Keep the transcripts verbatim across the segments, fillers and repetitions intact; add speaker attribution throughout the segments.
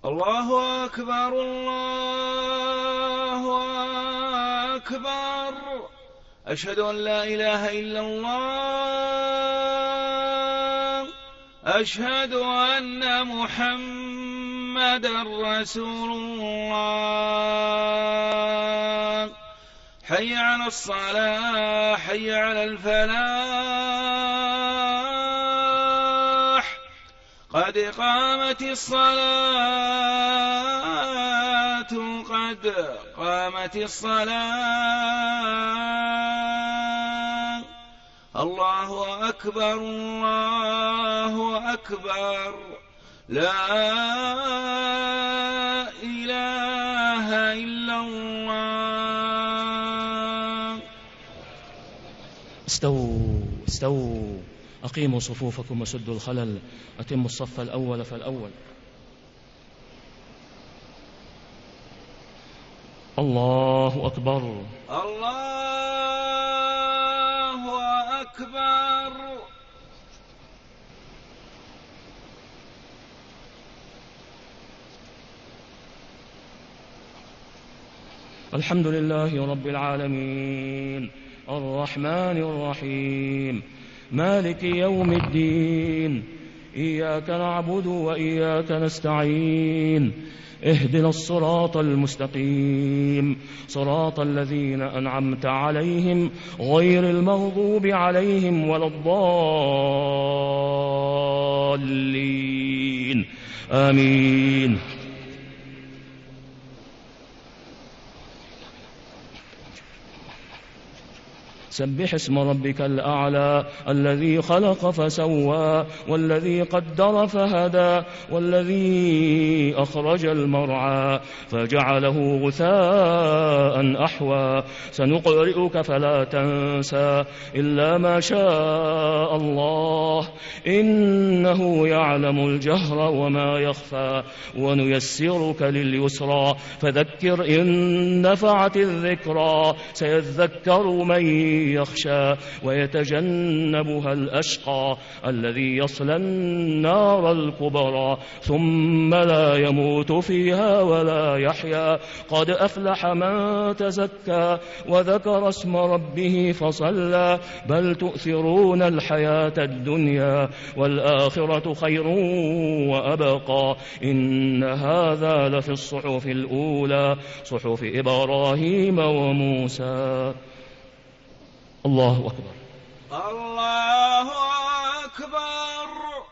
Speaker 1: الله أكبر الله أكبر. أشهد أن لا إله إلا الله. أشهد أن محمدا رسول الله. حي على الصلاة حي على الفلاح. قد قامت الصلاة قد قامت الصلاة. الله أكبر الله أكبر. لا إله إلا الله.
Speaker 2: استووا استووا أقيموا صفوفكم وسدوا الخلل. أتموا الصف الأول فالأول. الله أكبر
Speaker 1: الله أكبر.
Speaker 2: الحمد لله رب العالمين الرحمن الرحيم مالك يوم الدين. إياك نعبد وإياك نستعين. اهدنا الصراط المستقيم صراط الذين أنعمت عليهم غير المغضوب عليهم ولا الضالين آمين. سبح اسم ربك الأعلى الذي خلق فسوى والذي قدر فهدى والذي أخرج المرعى فجعله غثاء أحوى. سنقرئك فلا تنسى إلا ما شاء الله إنه يعلم الجهر وما يخفى. ونيسرك لليسرى فذكر إن نفعت الذكرى. سيذكر من يخشى ويتجنبها الأشقى الذي يصلى النار الكبرى ثم لا يموت فيها ولا يحيا. قد أفلح من تزكى وذكر اسم ربه فصلى. بل تؤثرون الحياة الدنيا والآخرة خير وأبقى. إن هذا لفي الصحف الأولى صحف إبراهيم وموسى. الله أكبر
Speaker 1: الله أكبر.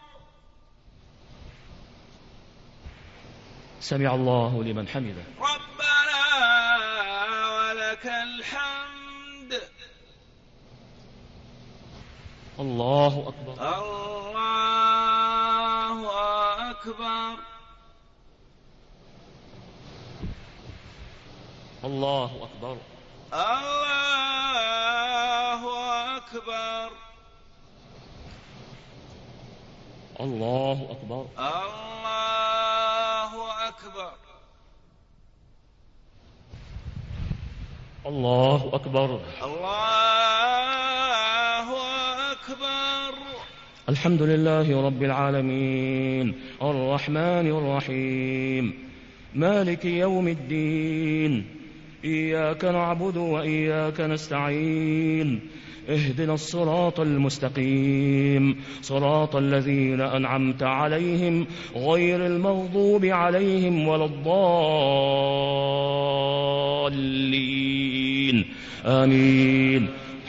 Speaker 2: سمع الله لمن حمده.
Speaker 1: ربنا ولك الحمد.
Speaker 2: الله أكبر
Speaker 1: الله أكبر.
Speaker 2: الله أكبر
Speaker 1: الله أكبر.
Speaker 2: الله أكبر
Speaker 1: الله أكبر.
Speaker 2: الله أكبر
Speaker 1: الله أكبر.
Speaker 2: الحمد لله رب العالمين الرحمن الرحيم مالك يوم الدين. إياك نعبد وإياك نستعين. اهدنا الصراط المستقيم صراط الذين أنعمت عليهم غير المغضوب عليهم ولا الضالين آمين.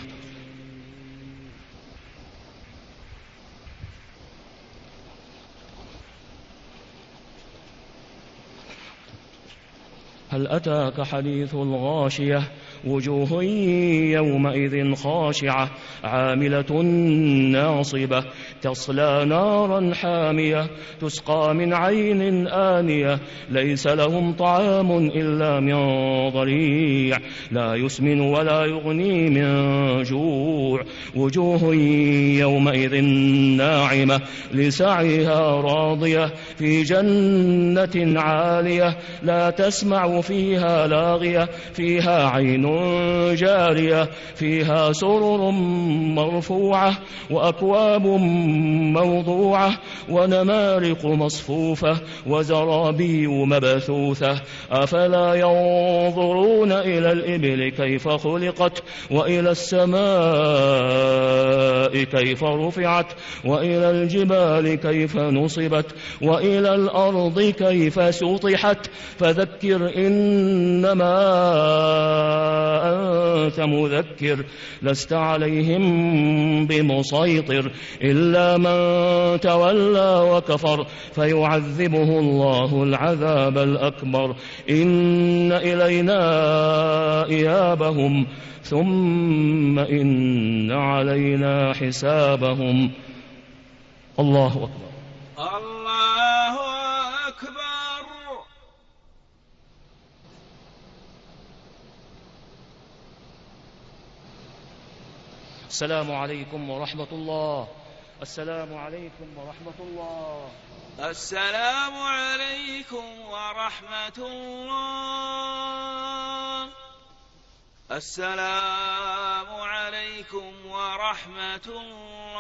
Speaker 2: هل أتاك حديث الغاشية وجوه يومئذ خاشعة عاملة ناصبة تصلى نارا حامية تسقى من عين آنية ليس لهم طعام إلا من ضريع لا يسمن ولا يغني من جوع. وجوه يومئذ ناعمة لسعيها راضية في جنة عالية لا تسمع فيها لاغية فيها عين جارية فيها سرر مرفوعة وأكواب موضوعة ونمارق مصفوفة وزرابي مبثوثة أفلا ينظرون إلى الإبل كيف خلقت وإلى السماء كيف رفعت وإلى الجبال كيف نصبت وإلى الأرض كيف سطحت فذكر إنما أنت مذكر لست عليهم بمسيطر إلا من تولى وكفر فيعذبه الله العذاب الأكبر إن إلينا إيابهم ثم إن علينا حسابهم. الله أكبر.
Speaker 1: الله أكبر.
Speaker 2: السلام عليكم ورحمة الله. السلام عليكم ورحمة الله.
Speaker 1: السلام عليكم ورحمة الله. السلام عليكم ورحمة الله.